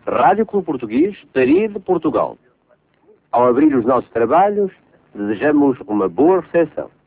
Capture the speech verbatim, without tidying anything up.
Rádio Clube Português, Tarido, Portugal. Ao abrir os nossos trabalhos, desejamos uma boa recepção.